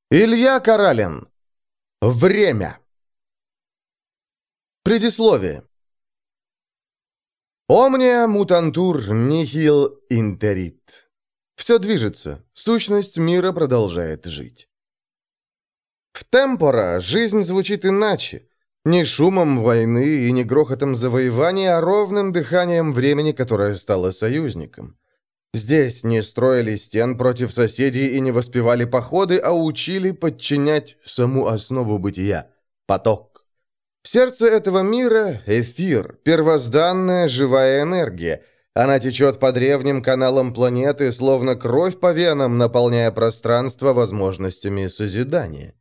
Илья Каралин. Время. Предисловие. Omnia mutantur nihil interit. Все движется, сущность мира продолжает жить. В темпора жизнь звучит иначе. Не шумом войны и не грохотом завоевания, а ровным дыханием времени, которое стало союзником. Здесь не строили стен против соседей и не воспевали походы, а учили подчинять саму основу бытия – поток. В сердце этого мира – эфир, первозданная живая энергия. Она течет по древним каналам планеты, словно кровь по венам, наполняя пространство возможностями созидания.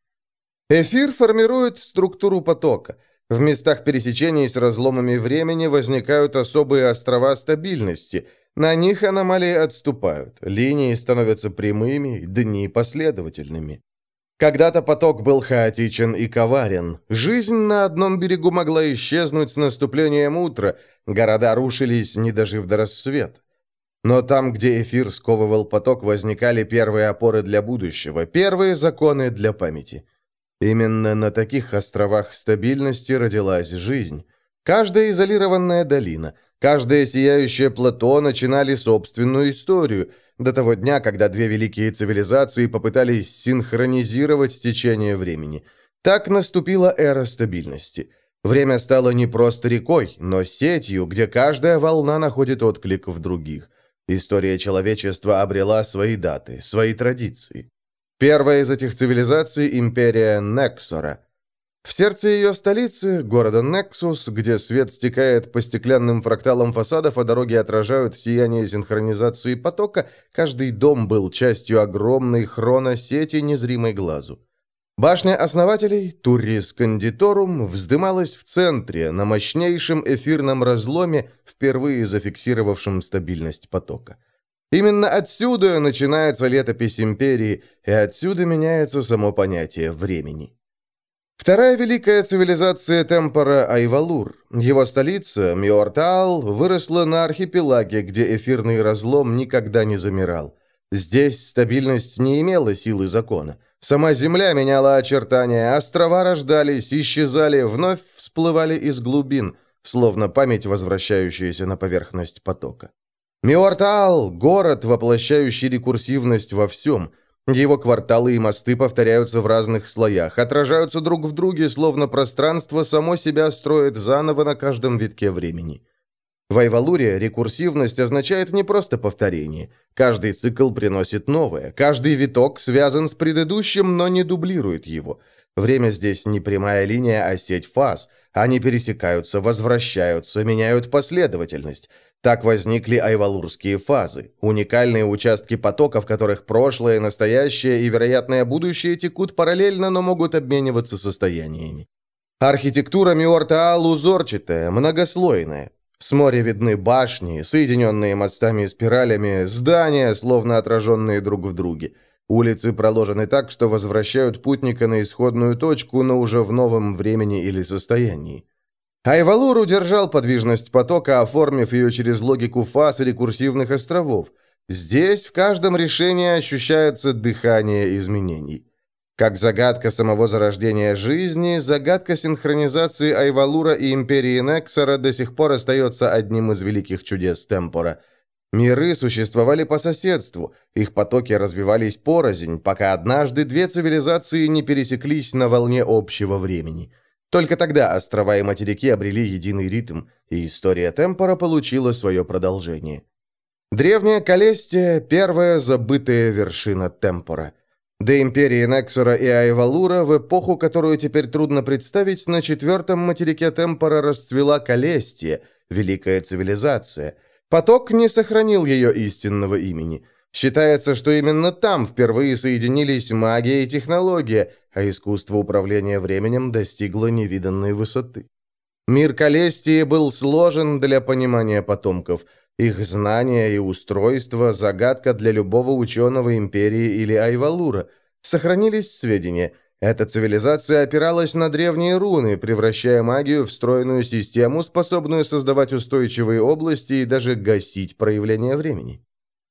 Эфир формирует структуру потока. В местах пересечений с разломами времени возникают особые острова стабильности – на них аномалии отступают, линии становятся прямыми, дни последовательными. Когда-то поток был хаотичен и коварен. Жизнь на одном берегу могла исчезнуть с наступлением утра, города рушились, не дожив до рассвета. Но там, где эфир сковывал поток, возникали первые опоры для будущего, первые законы для памяти. Именно на таких островах стабильности родилась жизнь. Каждая изолированная долина, каждое сияющее плато начинали собственную историю, до того дня, когда две великие цивилизации попытались синхронизировать течение времени. Так наступила эра стабильности. Время стало не просто рекой, но сетью, где каждая волна находит отклик в других. История человечества обрела свои даты, свои традиции. Первая из этих цивилизаций – империя Нексора. В сердце ее столицы, города Нексус, где свет стекает по стеклянным фракталам фасадов, а дороги отражают сияние синхронизации потока, каждый дом был частью огромной хроносети, незримой глазу. Башня основателей, Туррис Кондиторум, вздымалась в центре, на мощнейшем эфирном разломе, впервые зафиксировавшем стабильность потока. Именно отсюда начинается летопись империи, и отсюда меняется само понятие времени. Вторая великая цивилизация темпора Айвалур. Его столица, Миортаал, выросла на архипелаге, где эфирный разлом никогда не замирал. Здесь стабильность не имела силы закона. Сама земля меняла очертания, острова рождались, исчезали, вновь всплывали из глубин, словно память, возвращающаяся на поверхность потока. Миортаал – город, воплощающий рекурсивность во всем. Его кварталы и мосты повторяются в разных слоях, отражаются друг в друге, словно пространство само себя строит заново на каждом витке времени. В Айвалуре рекурсивность означает не просто повторение. Каждый цикл приносит новое, каждый виток связан с предыдущим, но не дублирует его. Время здесь не прямая линия, а сеть фаз. Они пересекаются, возвращаются, меняют последовательность. Так возникли айвалурские фазы, уникальные участки потока, в которых прошлое, настоящее и вероятное будущее текут параллельно, но могут обмениваться состояниями. Архитектура Миортаал узорчатая, многослойная. С моря видны башни, соединенные мостами и спиралями, здания, словно отраженные друг в друге. Улицы проложены так, что возвращают путника на исходную точку, но уже в новом времени или состоянии. Айвалур удержал подвижность потока, оформив ее через логику фаз и рекурсивных островов. Здесь в каждом решении ощущается дыхание изменений. Как загадка самого зарождения жизни, загадка синхронизации Айвалура и империи Нексора до сих пор остается одним из великих чудес темпора. Миры существовали по соседству, их потоки развивались порознь, пока однажды две цивилизации не пересеклись на волне общего времени. Только тогда острова и материки обрели единый ритм, и история темпора получила свое продолжение. Древняя Калестия – первая забытая вершина темпора. До империи Нексора и Айвалура, в эпоху, которую теперь трудно представить, на четвертом материке темпора расцвела Калестия, великая цивилизация. Поток не сохранил ее истинного имени. Считается, что именно там впервые соединились магия и технология, а искусство управления временем достигло невиданной высоты. Мир Калестии был сложен для понимания потомков. Их знания и устройство – загадка для любого ученого империи или Айвалура. Сохранились сведения. Эта цивилизация опиралась на древние руны, превращая магию в стройную систему, способную создавать устойчивые области и даже гасить проявление времени.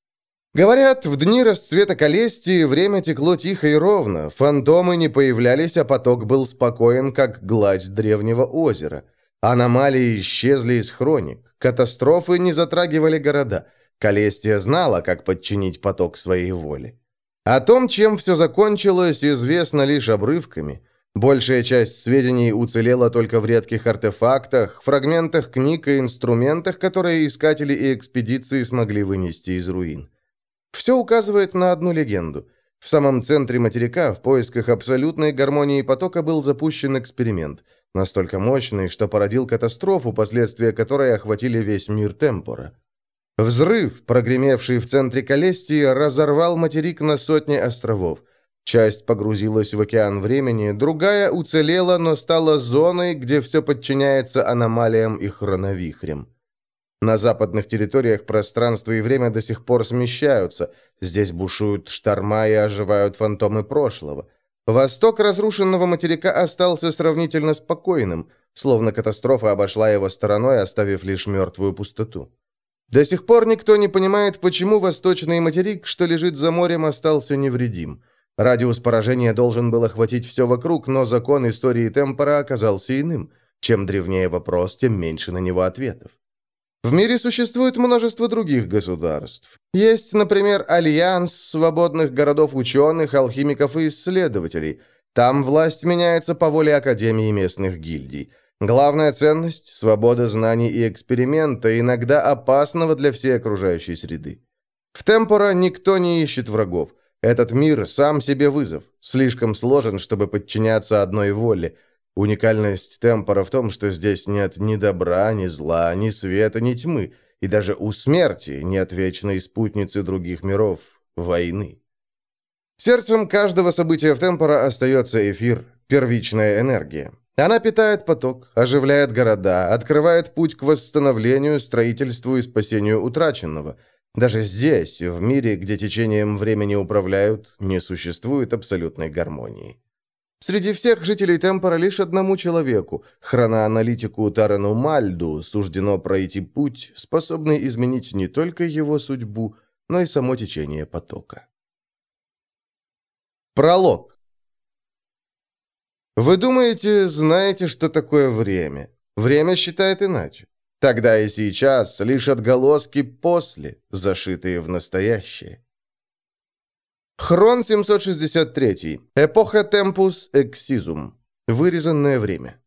Говорят, в дни расцвета Калестии время текло тихо и ровно, фантомы не появлялись, а поток был спокоен, как гладь древнего озера. Аномалии исчезли из хроник, катастрофы не затрагивали города. Калестия знала, как подчинить поток своей воле. О том, чем все закончилось, известно лишь обрывками. Большая часть сведений уцелела только в редких артефактах, фрагментах книг и инструментах, которые искатели и экспедиции смогли вынести из руин. Все указывает на одну легенду. В самом центре материка в поисках абсолютной гармонии потока был запущен эксперимент, настолько мощный, что породил катастрофу, последствия которой охватили весь мир Темпора. Взрыв, прогремевший в центре Калестии, разорвал материк на сотни островов. Часть погрузилась в океан времени, другая уцелела, но стала зоной, где все подчиняется аномалиям и хроновихрям. На западных территориях пространство и время до сих пор смещаются. Здесь бушуют шторма и оживают фантомы прошлого. Восток разрушенного материка остался сравнительно спокойным, словно катастрофа обошла его стороной, оставив лишь мертвую пустоту. До сих пор никто не понимает, почему восточный материк, что лежит за морем, остался невредим. Радиус поражения должен был охватить все вокруг, но закон истории Темпора оказался иным. Чем древнее вопрос, тем меньше на него ответов. В мире существует множество других государств. Есть, например, альянс свободных городов ученых, алхимиков и исследователей. Там власть меняется по воле академий и местных гильдий. Главная ценность – свобода знаний и эксперимента, иногда опасного для всей окружающей среды. В Темпора никто не ищет врагов. Этот мир сам себе вызов, слишком сложен, чтобы подчиняться одной воле. Уникальность Темпора в том, что здесь нет ни добра, ни зла, ни света, ни тьмы, и даже у смерти нет вечной спутницы других миров – войны. Сердцем каждого события в Темпора остается эфир, первичная энергия. Она питает поток, оживляет города, открывает путь к восстановлению, строительству и спасению утраченного. Даже здесь, в мире, где течением времени управляют, не существует абсолютной гармонии. Среди всех жителей Темпора лишь одному человеку, хроноаналитику Тарену Мальду, суждено пройти путь, способный изменить не только его судьбу, но и само течение потока. Пролог. Вы думаете, знаете, что такое время? Время считает иначе. Тогда и сейчас лишь отголоски после, зашитые в настоящее. Хрон 763. Эпоха Темпус Эксизум. Вырезанное время.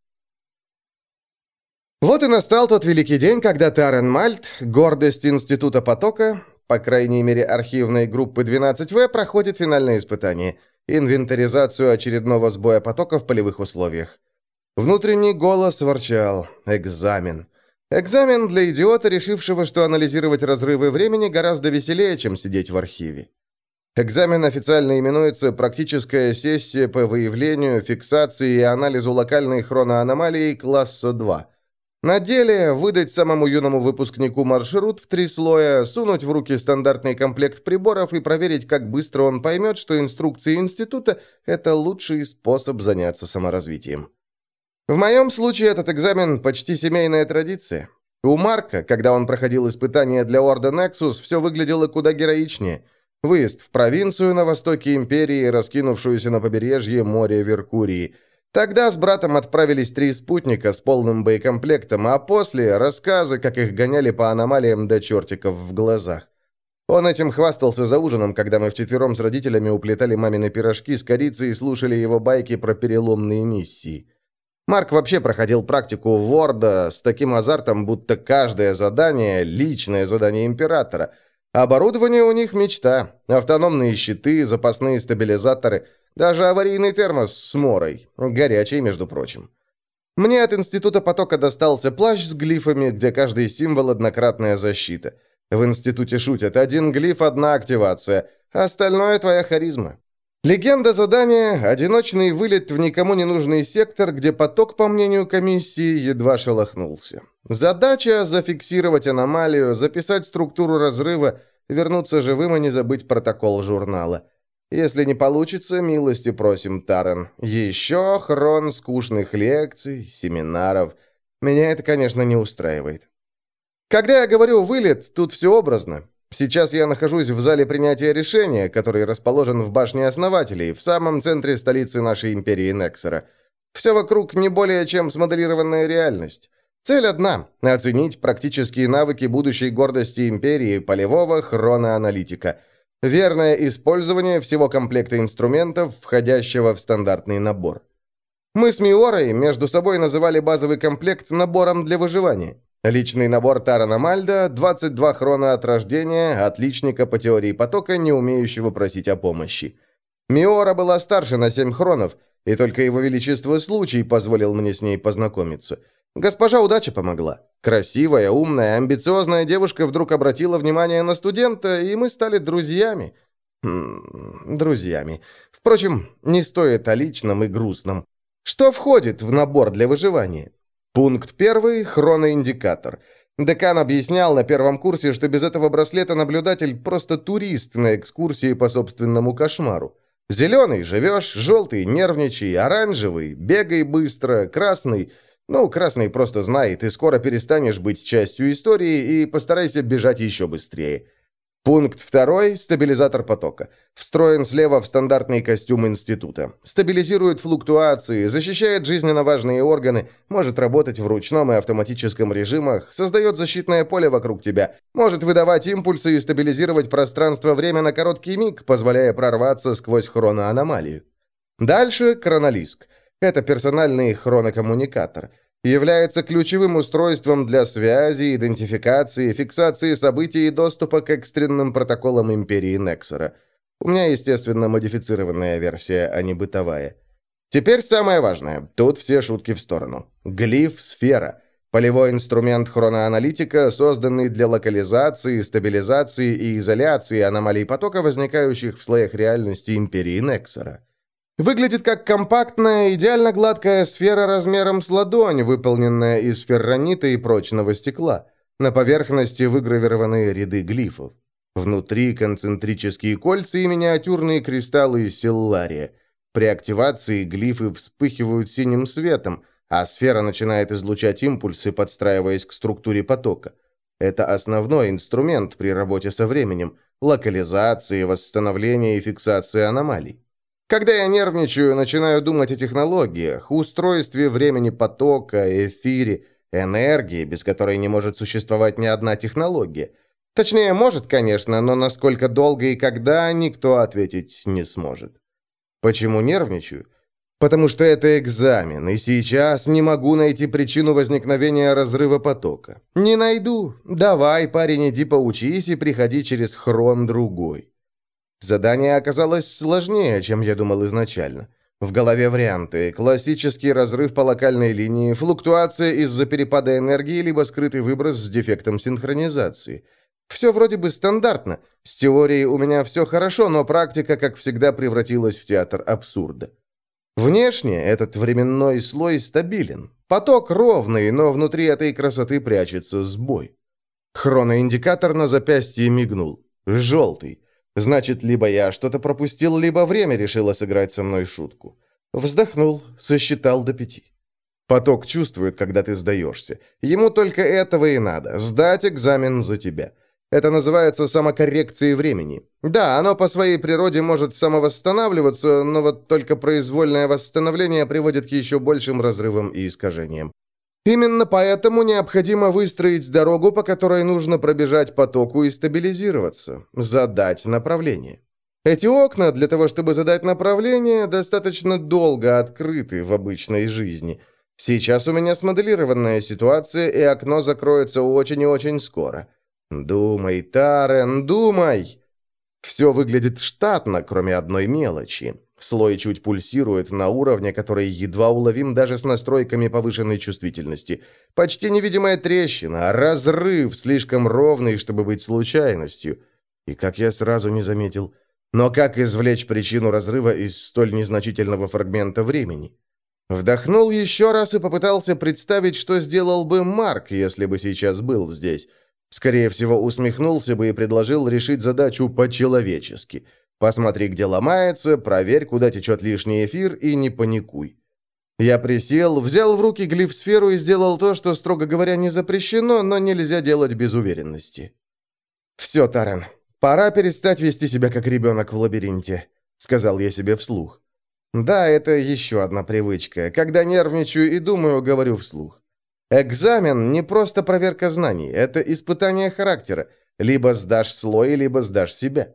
Вот и настал тот великий день, когда Тарен Мальт, гордость Института Потока, по крайней мере архивной группы 12В, проходит финальное испытание – инвентаризацию очередного сбоя потока в полевых условиях. Внутренний голос ворчал: «Экзамен». Экзамен для идиота, решившего, что анализировать разрывы времени гораздо веселее, чем сидеть в архиве. Экзамен официально именуется «Практическая сессия по выявлению, фиксации и анализу локальной хроноаномалии класса 2». На деле выдать самому юному выпускнику маршрут в 3 слоя, сунуть в руки стандартный комплект приборов и проверить, как быстро он поймет, что инструкции института – это лучший способ заняться саморазвитием. В моем случае этот экзамен почти семейная традиция. У Марка, когда он проходил испытания для Орда Нексус, все выглядело куда героичнее. Выезд в провинцию на востоке империи, раскинувшуюся на побережье моря Веркурии. Тогда с братом отправились 3 спутника с полным боекомплектом, а после – рассказы, как их гоняли по аномалиям до чертиков в глазах. Он этим хвастался за ужином, когда мы вчетвером с родителями уплетали мамины пирожки с корицей и слушали его байки про переломные миссии. Марк вообще проходил практику Ворда с таким азартом, будто каждое задание – личное задание императора. Оборудование у них мечта. Автономные щиты, запасные стабилизаторы, даже аварийный термос с морой. Горячий, между прочим. Мне от Института Потока достался плащ с глифами, где каждый символ – однократная защита. В институте шутят: 1 глиф – 1 активация, остальное – твоя харизма. Легенда задания – одиночный вылет в никому не нужный сектор, где поток, по мнению комиссии, едва шелохнулся. Задача – зафиксировать аномалию, записать структуру разрыва, вернуться живым и не забыть протокол журнала. Если не получится, милости просим, Тарен. Еще хрон скучных лекций, семинаров. Меня это, конечно, не устраивает. Когда я говорю «вылет», тут все образно. Сейчас я нахожусь в зале принятия решения, который расположен в башне основателей, в самом центре столицы нашей империи Нексера. Все вокруг не более чем смоделированная реальность. Цель одна – оценить практические навыки будущей гордости империи полевого хроноаналитика. Верное использование всего комплекта инструментов, входящего в стандартный набор. Мы с Миорой между собой называли базовый комплект набором для выживания. Личный набор Тарана Мальда, 22 хрона от рождения, отличника по теории потока, не умеющего просить о помощи. Миора была старше на 7 хронов, и только его величество случай позволил мне с ней познакомиться. Госпожа удача помогла. Красивая, умная, амбициозная девушка вдруг обратила внимание на студента, и мы стали друзьями. Друзьями. Впрочем, не стоит о личном и грустном. Что входит в набор для выживания? Пункт 1. Хроноиндикатор. Декан объяснял на первом курсе, что без этого браслета наблюдатель просто турист на экскурсии по собственному кошмару. Зеленый – живешь, желтый – нервничай, оранжевый – бегай быстро, красный – красный просто знай, ты скоро перестанешь быть частью истории и постарайся бежать еще быстрее. Пункт 2. Стабилизатор потока. Встроен слева в стандартный костюм института. Стабилизирует флуктуации, защищает жизненно важные органы, может работать в ручном и автоматическом режимах, создает защитное поле вокруг тебя, может выдавать импульсы и стабилизировать пространство-время на короткий миг, позволяя прорваться сквозь хроноаномалию. Дальше Хронолиск. Это персональный хронокоммуникатор. Является ключевым устройством для связи, идентификации, фиксации событий и доступа к экстренным протоколам империи Нексера. У меня, естественно, модифицированная версия, а не бытовая. Теперь самое важное. Тут все шутки в сторону. Глиф-сфера. Полевой инструмент хроноаналитика, созданный для локализации, стабилизации и изоляции аномалий потока, возникающих в слоях реальности империи Нексера. Выглядит как компактная, идеально гладкая сфера размером с ладонь, выполненная из ферронита и прочного стекла. На поверхности выгравированы ряды глифов. Внутри концентрические кольца и миниатюрные кристаллы силлария. При активации глифы вспыхивают синим светом, а сфера начинает излучать импульсы, подстраиваясь к структуре потока. Это основной инструмент при работе со временем, локализации, восстановлении и фиксации аномалий. Когда я нервничаю, начинаю думать о технологиях, устройстве времени потока, эфире, энергии, без которой не может существовать ни одна технология. Точнее, может, конечно, но насколько долго и когда, никто ответить не сможет. Почему нервничаю? Потому что это экзамен, и сейчас не могу найти причину возникновения разрыва потока. Не найду. Давай, парень, иди поучись и приходи через хрон другой. Задание оказалось сложнее, чем я думал изначально. В голове варианты: классический разрыв по локальной линии, флуктуация из-за перепада энергии, либо скрытый выброс с дефектом синхронизации. Все вроде бы стандартно. С теорией у меня все хорошо, но практика, как всегда, превратилась в театр абсурда. Внешне этот временной слой стабилен. Поток ровный, но внутри этой красоты прячется сбой. Хроноиндикатор на запястье мигнул. Желтый. Значит, либо я что-то пропустил, либо время решило сыграть со мной шутку. Вздохнул, сосчитал до 5. Поток чувствует, когда ты сдаешься. Ему только этого и надо – сдать экзамен за тебя. Это называется самокоррекцией времени. Да, оно по своей природе может самовосстанавливаться, но вот только произвольное восстановление приводит к еще большим разрывам и искажениям. Именно поэтому необходимо выстроить дорогу, по которой нужно пробежать потоку и стабилизироваться, задать направление. Эти окна, для того чтобы задать направление, достаточно долго открыты в обычной жизни. Сейчас у меня смоделированная ситуация, и окно закроется очень и очень скоро. Думай, Тарен, думай! Все выглядит штатно, кроме одной мелочи. Слой чуть пульсирует на уровне, который едва уловим даже с настройками повышенной чувствительности. Почти невидимая трещина, разрыв, слишком ровный, чтобы быть случайностью. И как я сразу не заметил. Но как извлечь причину разрыва из столь незначительного фрагмента времени? Вдохнул еще раз и попытался представить, что сделал бы Марк, если бы сейчас был здесь. Скорее всего, усмехнулся бы и предложил решить задачу по-человечески. Посмотри, где ломается, проверь, куда течет лишний эфир, и не паникуй. Я присел, взял в руки глиф-сферу и сделал то, что, строго говоря, не запрещено, но нельзя делать без уверенности. «Все, Таран, пора перестать вести себя как ребенок в лабиринте», — сказал я себе вслух. Да, это еще одна привычка. Когда нервничаю и думаю, говорю вслух. Экзамен не просто проверка знаний, это испытание характера. Либо сдашь слой, либо сдашь себя.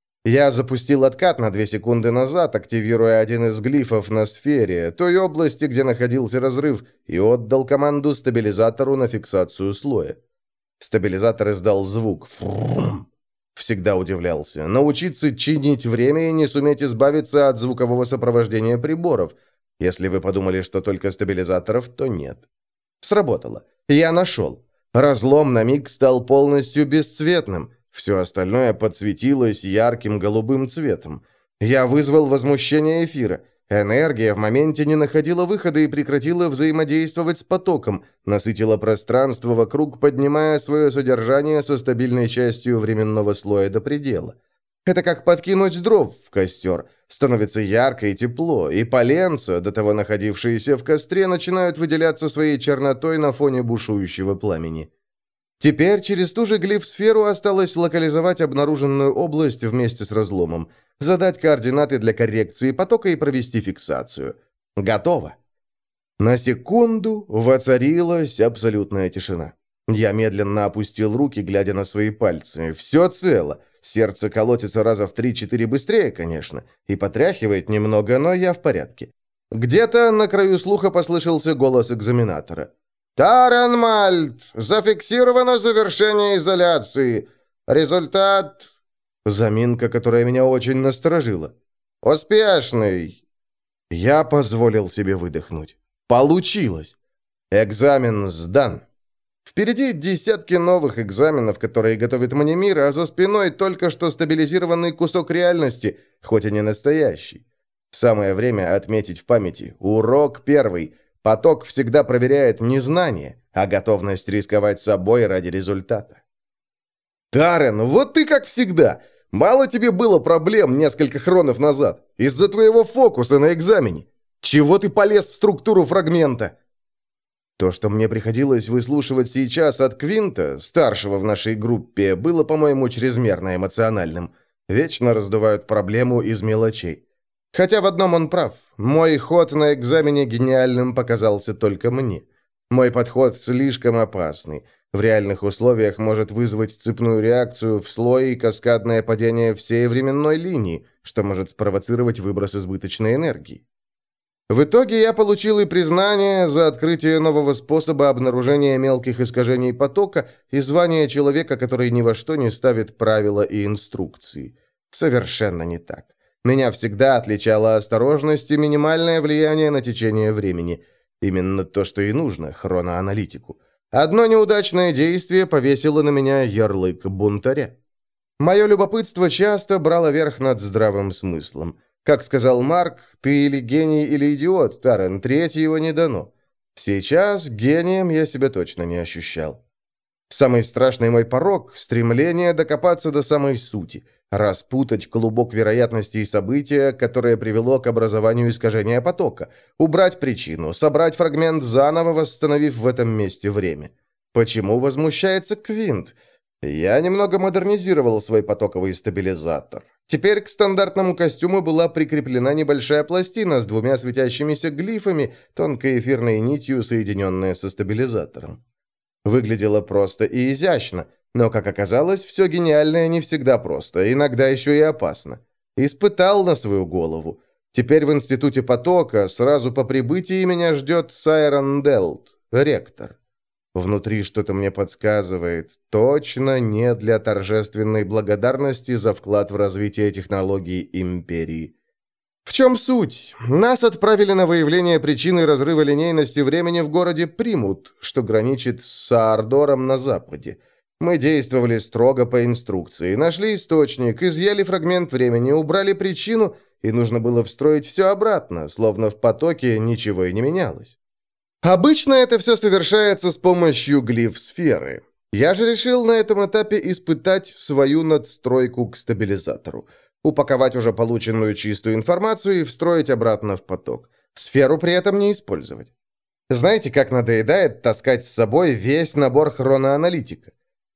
Я запустил откат на 2 секунды назад, активируя один из глифов на сфере, той области, где находился разрыв, и отдал команду стабилизатору на фиксацию слоя. Стабилизатор издал звук. Фрум. Всегда удивлялся. Научиться чинить время и не суметь избавиться от звукового сопровождения приборов. Если вы подумали, что только стабилизаторов, то нет. Сработало. Я нашел. Разлом на миг стал полностью бесцветным. Все остальное подсветилось ярким голубым цветом. Я вызвал возмущение эфира. Энергия в моменте не находила выхода и прекратила взаимодействовать с потоком, насытила пространство вокруг, поднимая свое содержание со стабильной частью временного слоя до предела. Это как подкинуть дров в костер. Становится ярко и тепло, и поленца, до того находившиеся в костре, начинают выделяться своей чернотой на фоне бушующего пламени. Теперь через ту же глиф-сферу осталось локализовать обнаруженную область вместе с разломом, задать координаты для коррекции потока и провести фиксацию. Готово. На секунду воцарилась абсолютная тишина. Я медленно опустил руки, глядя на свои пальцы. Все цело. Сердце колотится раза в 3-4 быстрее, конечно, и потряхивает немного, но я в порядке. Где-то на краю слуха послышался голос экзаменатора. «Таран Мальт! Зафиксировано завершение изоляции. Результат...» Заминка, которая меня очень насторожила. «Успешный!» Я позволил себе выдохнуть. Получилось! Экзамен сдан. Впереди десятки новых экзаменов, которые готовит мне мир, а за спиной только что стабилизированный кусок реальности, хоть и не настоящий. Самое время отметить в памяти. Урок первый. Поток всегда проверяет не знание, а готовность рисковать собой ради результата. «Тарен, вот ты как всегда! Мало тебе было проблем несколько хронов назад из-за твоего фокуса на экзамене. Чего ты полез в структуру фрагмента?» То, что мне приходилось выслушивать сейчас от Квинта, старшего в нашей группе, было, по-моему, чрезмерно эмоциональным. Вечно раздувают проблему из мелочей. Хотя в одном он прав. Мой ход на экзамене гениальным показался только мне. Мой подход слишком опасный. В реальных условиях может вызвать цепную реакцию в слое и каскадное падение всей временной линии, что может спровоцировать выброс избыточной энергии. В итоге я получил и признание за открытие нового способа обнаружения мелких искажений потока и звание человека, который ни во что не ставит правила и инструкции. Совершенно не так. Меня всегда отличала осторожность и минимальное влияние на течение времени. Именно то, что и нужно хроноаналитику. Одно неудачное действие повесило на меня ярлык бунтаря. Мое любопытство часто брало верх над здравым смыслом. Как сказал Марк, ты или гений, или идиот, Тарен, третьего не дано. Сейчас гением я себя точно не ощущал. Самый страшный мой порок – стремление докопаться до самой сути, распутать клубок вероятностей события, которое привело к образованию искажения потока, убрать причину, собрать фрагмент заново, восстановив в этом месте время. Почему возмущается Квинт? Я немного модернизировал свой потоковый стабилизатор. Теперь к стандартному костюму была прикреплена небольшая пластина с 2 светящимися глифами, тонкой эфирной нитью, соединенная со стабилизатором. Выглядело просто и изящно, но, как оказалось, все гениальное не всегда просто, иногда еще и опасно. Испытал на свою голову. Теперь в Институте потока сразу по прибытии меня ждет Сайрон Делт, ректор. Внутри что-то мне подсказывает, точно не для торжественной благодарности за вклад в развитие технологий Империи. В чем суть? Нас отправили на выявление причины разрыва линейности времени в городе Примут, что граничит с Саардором на западе. Мы действовали строго по инструкции, нашли источник, изъяли фрагмент времени, убрали причину, и нужно было встроить все обратно, словно в потоке ничего и не менялось. Обычно это все совершается с помощью глиф-сферы. Я же решил на этом этапе испытать свою надстройку к стабилизатору. Упаковать уже полученную чистую информацию и встроить обратно в поток. Сферу при этом не использовать. Знаете, как надоедает таскать с собой весь набор хроноаналитика?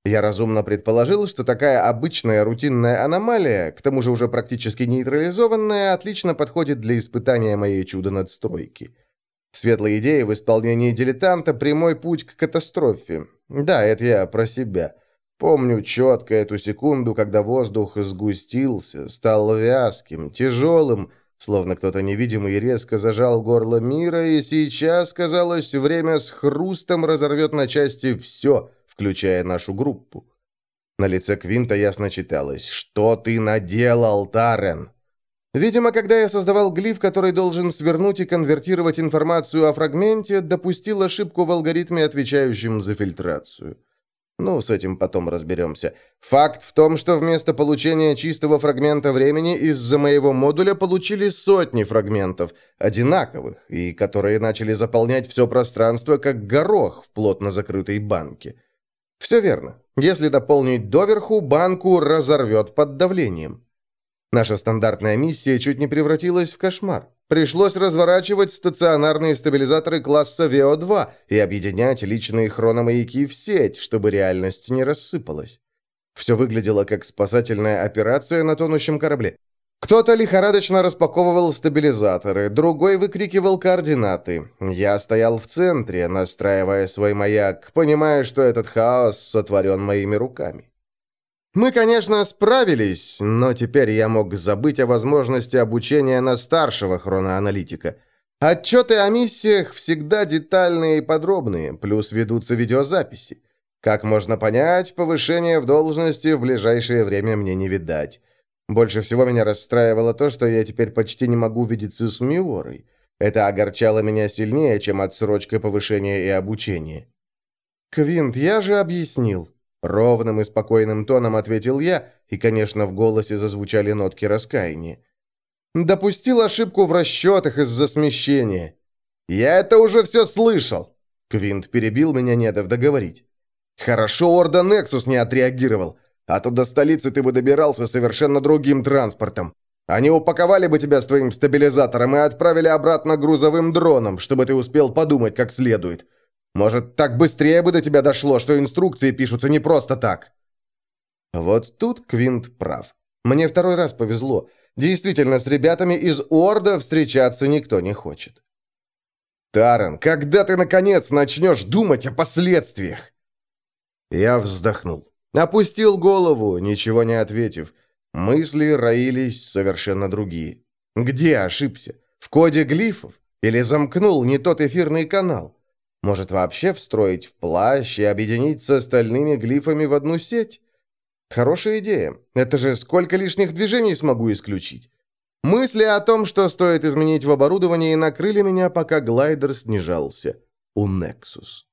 Я разумно предположил, что такая обычная рутинная аномалия, к тому же уже практически нейтрализованная, отлично подходит для испытания моей чудо-надстройки. Светлые идеи в исполнении дилетанта – прямой путь к катастрофе. Да, это я про себя. Помню четко эту секунду, когда воздух сгустился, стал вязким, тяжелым, словно кто-то невидимый резко зажал горло мира, и сейчас, казалось, время с хрустом разорвет на части все, включая нашу группу. На лице Квинта ясно читалось: «Что ты наделал, Тарен?» Видимо, когда я создавал глиф, который должен свернуть и конвертировать информацию о фрагменте, допустил ошибку в алгоритме, отвечающем за фильтрацию. Ну, с этим потом разберемся. Факт в том, что вместо получения чистого фрагмента времени из-за моего модуля получили сотни фрагментов, одинаковых, и которые начали заполнять все пространство, как горох в плотно закрытой банке. Все верно. Если дополнить доверху, банку разорвет под давлением. Наша стандартная миссия чуть не превратилась в кошмар. Пришлось разворачивать стационарные стабилизаторы класса ВО-2 и объединять личные хрономаяки в сеть, чтобы реальность не рассыпалась. Все выглядело как спасательная операция на тонущем корабле. Кто-то лихорадочно распаковывал стабилизаторы, другой выкрикивал координаты. Я стоял в центре, настраивая свой маяк, понимая, что этот хаос сотворен моими руками. Мы, конечно, справились, но теперь я мог забыть о возможности обучения на старшего хроноаналитика. Отчеты о миссиях всегда детальные и подробные, плюс ведутся видеозаписи. Как можно понять, повышение в должности в ближайшее время мне не видать. Больше всего меня расстраивало то, что я теперь почти не могу видеться с Миорой. Это огорчало меня сильнее, чем отсрочка повышения и обучения. «Квинт, я же объяснил». Ровным и спокойным тоном ответил я, и, конечно, в голосе зазвучали нотки раскаяния. Допустил ошибку в расчетах из-за смещения. «Я это уже все слышал!» Квинт перебил меня, не дав договорить. «Хорошо Орда Нексус не отреагировал, а то до столицы ты бы добирался совершенно другим транспортом. Они упаковали бы тебя с твоим стабилизатором и отправили обратно грузовым дроном, чтобы ты успел подумать как следует. Может, так быстрее бы до тебя дошло, что инструкции пишутся не просто так?» Вот тут Квинт прав. Мне второй раз повезло. Действительно, с ребятами из Орда встречаться никто не хочет. «Тарен, когда ты, наконец, начнешь думать о последствиях?» Я вздохнул. Опустил голову, ничего не ответив. Мысли роились совершенно другие. Где ошибся? В коде глифов? Или замкнул не тот эфирный канал? Может, вообще встроить в плащ и объединить с остальными глифами в одну сеть? Хорошая идея. Это же сколько лишних движений смогу исключить? Мысли о том, что стоит изменить в оборудовании, накрыли меня, пока глайдер снижался у Nexus.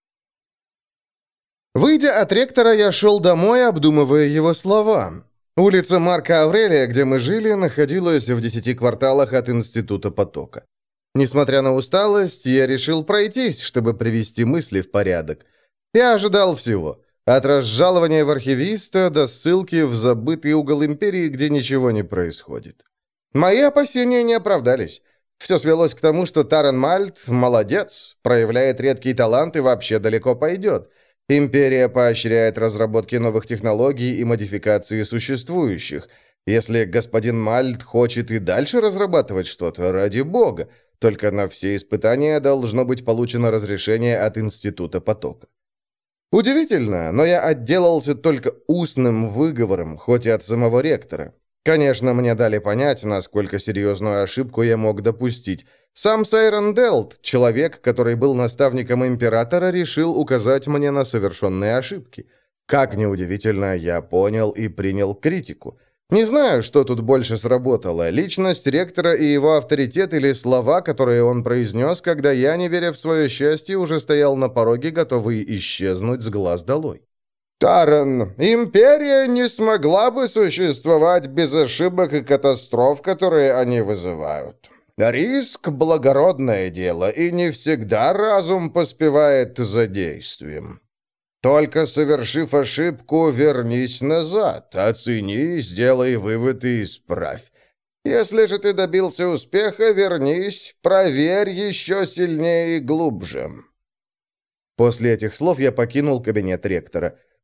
Выйдя от ректора, я шел домой, обдумывая его слова. Улица Марка Аврелия, где мы жили, находилась в 10 кварталах от Института потока. Несмотря на усталость, я решил пройтись, чтобы привести мысли в порядок. Я ожидал всего. От разжалования в архивиста до ссылки в забытый угол империи, где ничего не происходит. Мои опасения не оправдались. Все свелось к тому, что Тарен Мальт молодец, проявляет редкий талант и вообще далеко пойдет. Империя поощряет разработки новых технологий и модификации существующих. Если господин Мальт хочет и дальше разрабатывать что-то, ради бога, только на все испытания должно быть получено разрешение от Института потока. Удивительно, но я отделался только устным выговором, хоть и от самого ректора. Конечно, мне дали понять, насколько серьезную ошибку я мог допустить. Сам Сайрон Делт, человек, который был наставником императора, решил указать мне на совершенные ошибки. Как неудивительно, я понял и принял критику. Не знаю, что тут больше сработало, личность ректора и его авторитет или слова, которые он произнес, когда я, не веря в свое счастье, уже стоял на пороге, готовый исчезнуть с глаз долой. «Тарен, империя не смогла бы существовать без ошибок и катастроф, которые они вызывают. Риск – благородное дело, и не всегда разум поспевает за действием. Только совершив ошибку, вернись назад, оцени, сделай вывод и исправь. Если же ты добился успеха, вернись, проверь еще сильнее и глубже». После этих слов я покинул кабинет ректора.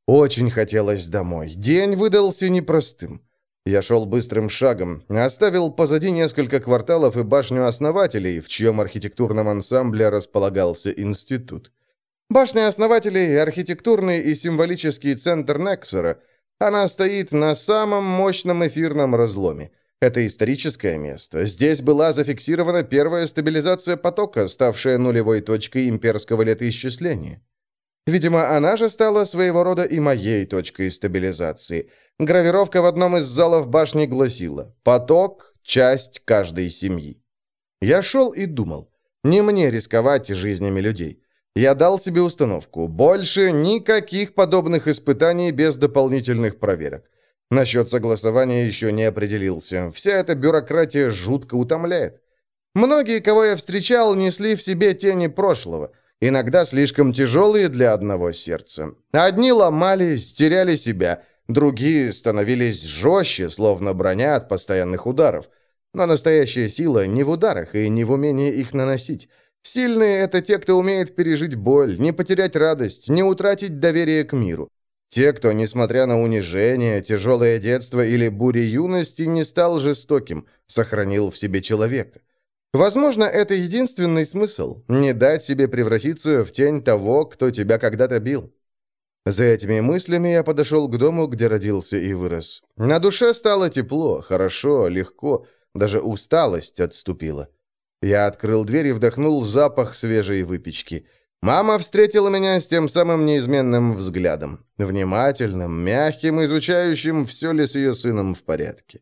Очень хотелось домой. День выдался непростым. Я шел быстрым шагом, оставил позади несколько кварталов и башню основателей, в чьем архитектурном ансамбле располагался институт. Башня основателей– архитектурный и символический центр Нексера. Она стоит на самом мощном эфирном разломе. Это историческое место. Здесь была зафиксирована первая стабилизация потока, ставшая нулевой точкой имперского летоисчисления. Видимо, она же стала своего рода и моей точкой стабилизации. Гравировка в одном из залов башни гласила: «Поток– часть каждой семьи». Я шел и думал. Не мне рисковать жизнями людей. Я дал себе установку: больше никаких подобных испытаний без дополнительных проверок. Насчет согласования еще не определился. Вся эта бюрократия жутко утомляет. Многие, кого я встречал, несли в себе тени прошлого, иногда слишком тяжелые для одного сердца. Одни ломались, теряли себя, другие становились жестче, словно броня от постоянных ударов. Но настоящая сила не в ударах и не в умении их наносить. Сильные – это те, кто умеет пережить боль, не потерять радость, не утратить доверие к миру. Те, кто, несмотря на унижение, тяжелое детство или бури юности, не стал жестоким, сохранил в себе человека. Возможно, это единственный смысл – не дать себе превратиться в тень того, кто тебя когда-то бил. За этими мыслями я подошел к дому, где родился и вырос. На душе стало тепло, хорошо, легко, даже усталость отступила. Я открыл дверь и вдохнул запах свежей выпечки. Мама встретила меня с тем самым неизменным взглядом, внимательным, мягким, изучающим, все ли с ее сыном в порядке.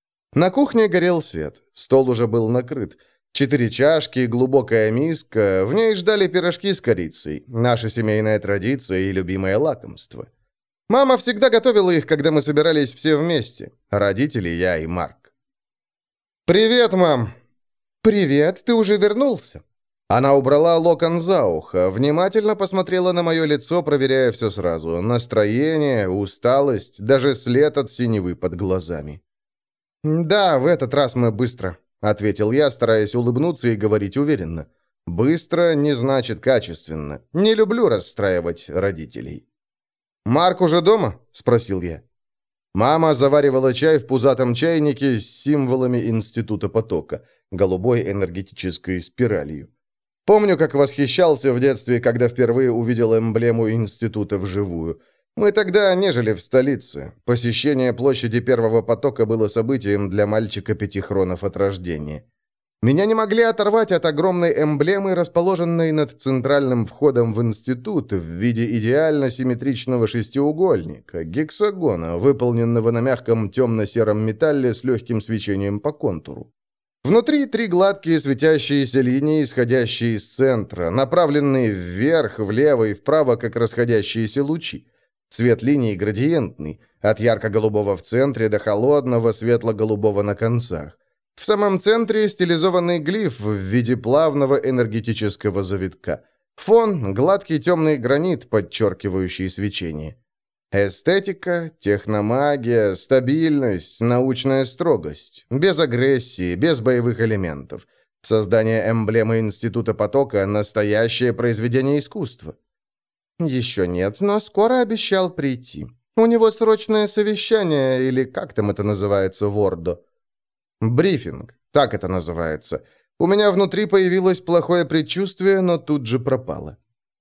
На кухне горел свет, стол уже был накрыт. 4 чашки, глубокая миска, в ней ждали пирожки с корицей, наша семейная традиция и любимое лакомство. Мама всегда готовила их, когда мы собирались все вместе, родители, я и Марк. «Привет, мам!» «Привет, ты уже вернулся?» Она убрала локон за ухо, внимательно посмотрела на мое лицо, проверяя все сразу. Настроение, усталость, даже след от синевы под глазами. «Да, в этот раз мы быстро», — ответил я, стараясь улыбнуться и говорить уверенно. «Быстро не значит качественно. Не люблю расстраивать родителей». «Марк уже дома?» — спросил я. Мама заваривала чай в пузатом чайнике с символами Института потока, голубой энергетической спиралью. Помню, как восхищался в детстве, когда впервые увидел эмблему института вживую. Мы тогда не жили в столице. Посещение площади Первого потока было событием для мальчика 5 хронов от рождения. Меня не могли оторвать от огромной эмблемы, расположенной над центральным входом в институт в виде идеально симметричного шестиугольника, гексагона, выполненного на мягком темно-сером металле с легким свечением по контуру. Внутри 3 гладкие светящиеся линии, исходящие из центра, направленные вверх, влево и вправо, как расходящиеся лучи. Цвет линий градиентный, от ярко-голубого в центре до холодного светло-голубого на концах. В самом центре стилизованный глиф в виде плавного энергетического завитка. Фон – гладкий темный гранит, подчеркивающий свечение. Эстетика, техномагия, стабильность, научная строгость. Без агрессии, без боевых элементов. Создание эмблемы Института потока – настоящее произведение искусства. Еще нет, но скоро обещал прийти. У него срочное совещание, или как там это называется в Ордо? Брифинг, так это называется. У меня внутри появилось плохое предчувствие, но тут же пропало.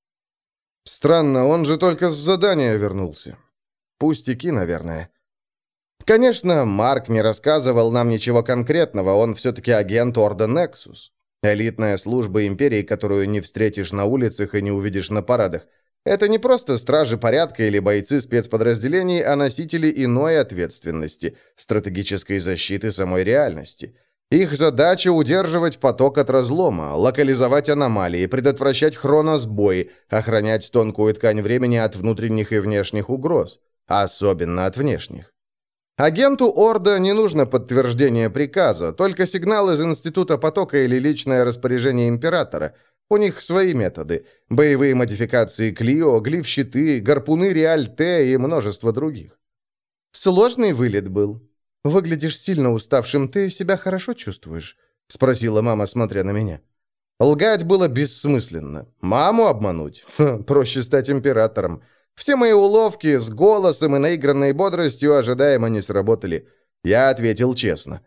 Странно, он же только с задания вернулся. Пустяки, наверное. Конечно, Марк не рассказывал нам ничего конкретного, он все-таки агент Ордо Нексус. Элитная служба Империи, которую не встретишь на улицах и не увидишь на парадах. Это не просто стражи порядка или бойцы спецподразделений, а носители иной ответственности, стратегической защиты самой реальности. Их задача – удерживать поток от разлома, локализовать аномалии, предотвращать хроносбои, охранять тонкую ткань времени от внутренних и внешних угроз, особенно от внешних. Агенту Ордо не нужно подтверждение приказа, только сигнал из Института потока или личное распоряжение Императора. У них свои методы – боевые модификации Клио, глиф-щиты, гарпуны Реаль-Т и множество других. Сложный вылет был. «Выглядишь сильно уставшим, ты себя хорошо чувствуешь?» — спросила мама, смотря на меня. Лгать было бессмысленно. Маму обмануть? Проще стать императором. Все мои уловки с голосом и наигранной бодростью ожидаемо не сработали. Я ответил честно.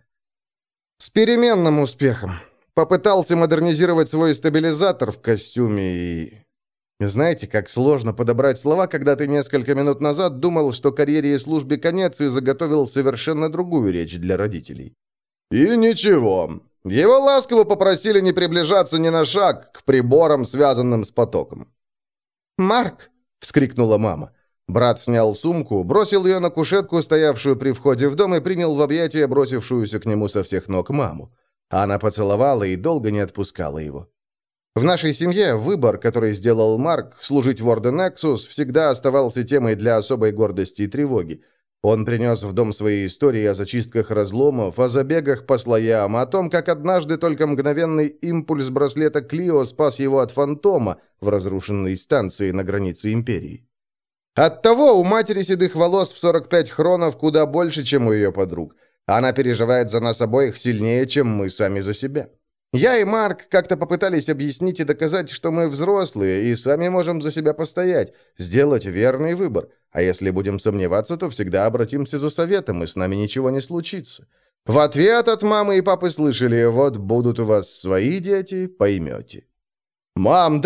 С переменным успехом. Попытался модернизировать свой стабилизатор в костюме и... Знаете, как сложно подобрать слова, когда ты несколько минут назад думал, что карьере и службе конец, и заготовил совершенно другую речь для родителей. И ничего. Его ласково попросили не приближаться ни на шаг к приборам, связанным с потоком. «Марк!» — вскрикнула мама. Брат снял сумку, бросил ее на кушетку, стоявшую при входе в дом, и принял в объятия бросившуюся к нему со всех ног маму. Она поцеловала и долго не отпускала его. В нашей семье выбор, который сделал Марк, служить в Орден Нексус, всегда оставался темой для особой гордости и тревоги. Он принес в дом свои истории о зачистках разломов, о забегах по слоям, о том, как однажды только мгновенный импульс браслета Клио спас его от фантома в разрушенной станции на границе Империи. Оттого у матери седых волос в 45 хронов куда больше, чем у ее подруг. Она переживает за нас обоих сильнее, чем мы сами за себя. Я и Марк как-то попытались объяснить и доказать, что мы взрослые и сами можем за себя постоять, сделать верный выбор. А если будем сомневаться, то всегда обратимся за советом, и с нами ничего не случится. В ответ от мамы и папы слышали: «Вот будут у вас свои дети, поймете». «Мам, да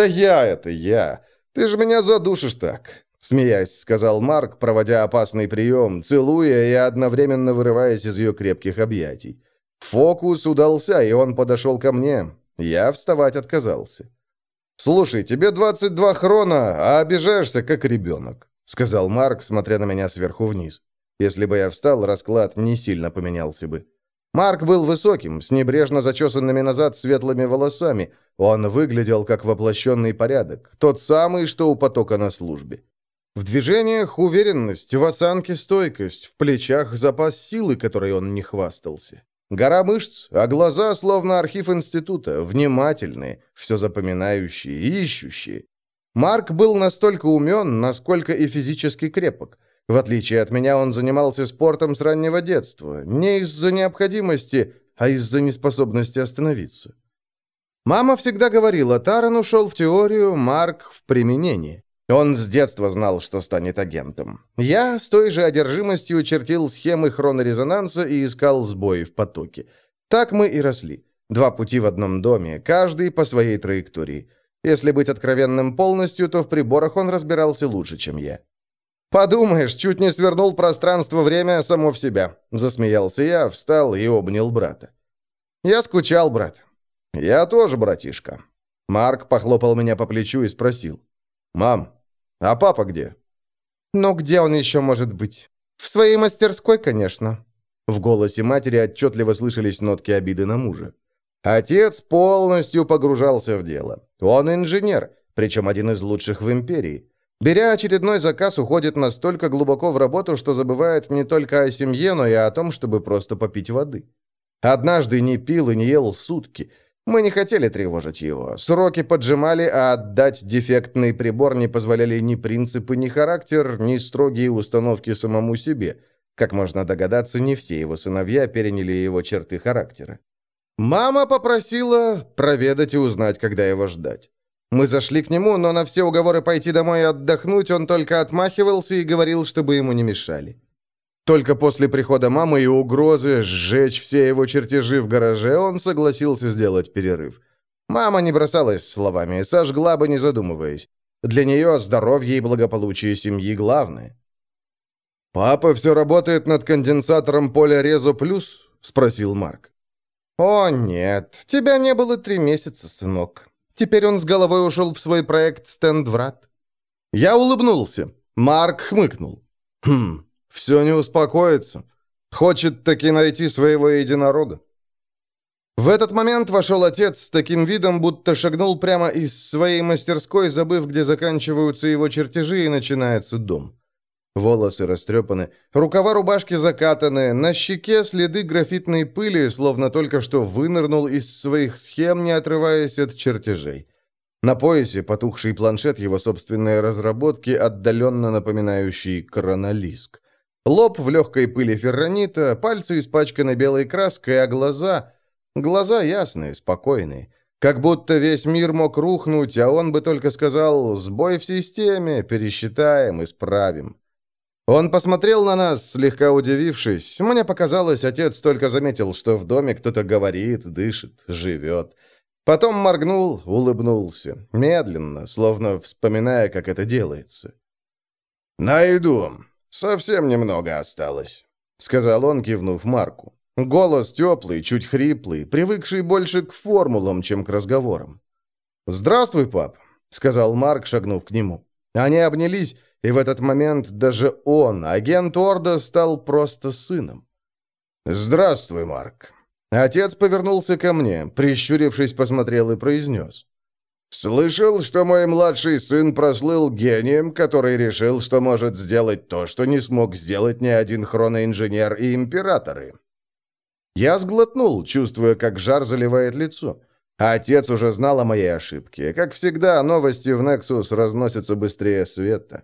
я. Ты же меня задушишь так», — смеясь, сказал Марк, проводя опасный прием, целуя и одновременно вырываясь из ее крепких объятий. Фокус удался, и он подошел ко мне. Я вставать отказался. «Слушай, тебе 22 хрона, а обижаешься, как ребенок», — сказал Марк, смотря на меня сверху вниз. Если бы я встал, расклад не сильно поменялся бы. Марк был высоким, с небрежно зачесанными назад светлыми волосами. Он выглядел как воплощенный порядок, тот самый, что у потока на службе. В движениях уверенность, в осанке стойкость, в плечах запас силы, которой он не хвастался. Гора мышц, а глаза, словно архив института, внимательные, все запоминающие, ищущие. Марк был настолько умен, насколько и физически крепок. В отличие от меня, он занимался спортом с раннего детства, не из-за необходимости, а из-за неспособности остановиться. Мама всегда говорила: Таран ушел в теорию, Марк в применение. Он с детства знал, что станет агентом. Я с той же одержимостью чертил схемы хронорезонанса и искал сбои в потоке. Так мы и росли. Два пути в одном доме, каждый по своей траектории. Если быть откровенным полностью, то в приборах он разбирался лучше, чем я. «Подумаешь, чуть не свернул пространство-время само в себя», — засмеялся я, встал и обнял брата. «Я скучал, брат». «Я тоже, братишка». Марк похлопал меня по плечу и спросил: «Мам, а папа где?» «Ну, где он еще может быть? В своей мастерской, конечно». В голосе матери отчетливо слышались нотки обиды на мужа. Отец полностью погружался в дело. Он инженер, причем один из лучших в империи. Беря очередной заказ, уходит настолько глубоко в работу, что забывает не только о семье, но и о том, чтобы просто попить воды. Однажды не пил и не ел сутки. Мы не хотели тревожить его. Сроки поджимали, а отдать дефектный прибор не позволяли ни принципы, ни характер, ни строгие установки самому себе. Как можно догадаться, не все его сыновья переняли его черты характера. Мама попросила проведать и узнать, когда его ждать. Мы зашли к нему, но на все уговоры пойти домой и отдохнуть он только отмахивался и говорил, чтобы ему не мешали. Только после прихода мамы и угрозы сжечь все его чертежи в гараже он согласился сделать перерыв. Мама не бросалась словами, сожгла бы, не задумываясь. Для нее здоровье и благополучие семьи главное. «Папа все работает над конденсатором поля Резо Плюс?» — спросил Марк. «О, нет, тебя не было 3 месяца, сынок. Теперь он с головой ушел в свой проект Стендврат». Я улыбнулся. Марк хмыкнул. Все не успокоится. Хочет таки найти своего единорога». В этот момент вошел отец с таким видом, будто шагнул прямо из своей мастерской, забыв, где заканчиваются его чертежи и начинается дом. Волосы растрепаны, рукава рубашки закатаны, на щеке следы графитной пыли, словно только что вынырнул из своих схем, не отрываясь от чертежей. На поясе потухший планшет его собственной разработки, отдаленно напоминающий коронолиск. Лоб в легкой пыли ферронита, пальцы испачканы белой краской, а глаза... Глаза ясные, спокойные. Как будто весь мир мог рухнуть, а он бы только сказал «сбой в системе, пересчитаем, исправим». Он посмотрел на нас, слегка удивившись. Мне показалось, отец только заметил, что в доме кто-то говорит, дышит, живет. Потом моргнул, улыбнулся. Медленно, словно вспоминая, как это делается. «Найду. Совсем немного осталось», — сказал он, кивнув Марку. Голос теплый, чуть хриплый, привыкший больше к формулам, чем к разговорам. «Здравствуй, пап», — сказал Марк, шагнув к нему. Они обнялись, и в этот момент даже он, агент Орда, стал просто сыном. «Здравствуй, Марк». Отец повернулся ко мне, прищурившись, посмотрел и произнес. «Слышал, что мой младший сын прослыл гением, который решил, что может сделать то, что не смог сделать ни один хроноинженер и императоры». Я сглотнул, чувствуя, как жар заливает лицо. А отец уже знал о моей ошибке. Как всегда, новости в Nexus разносятся быстрее света.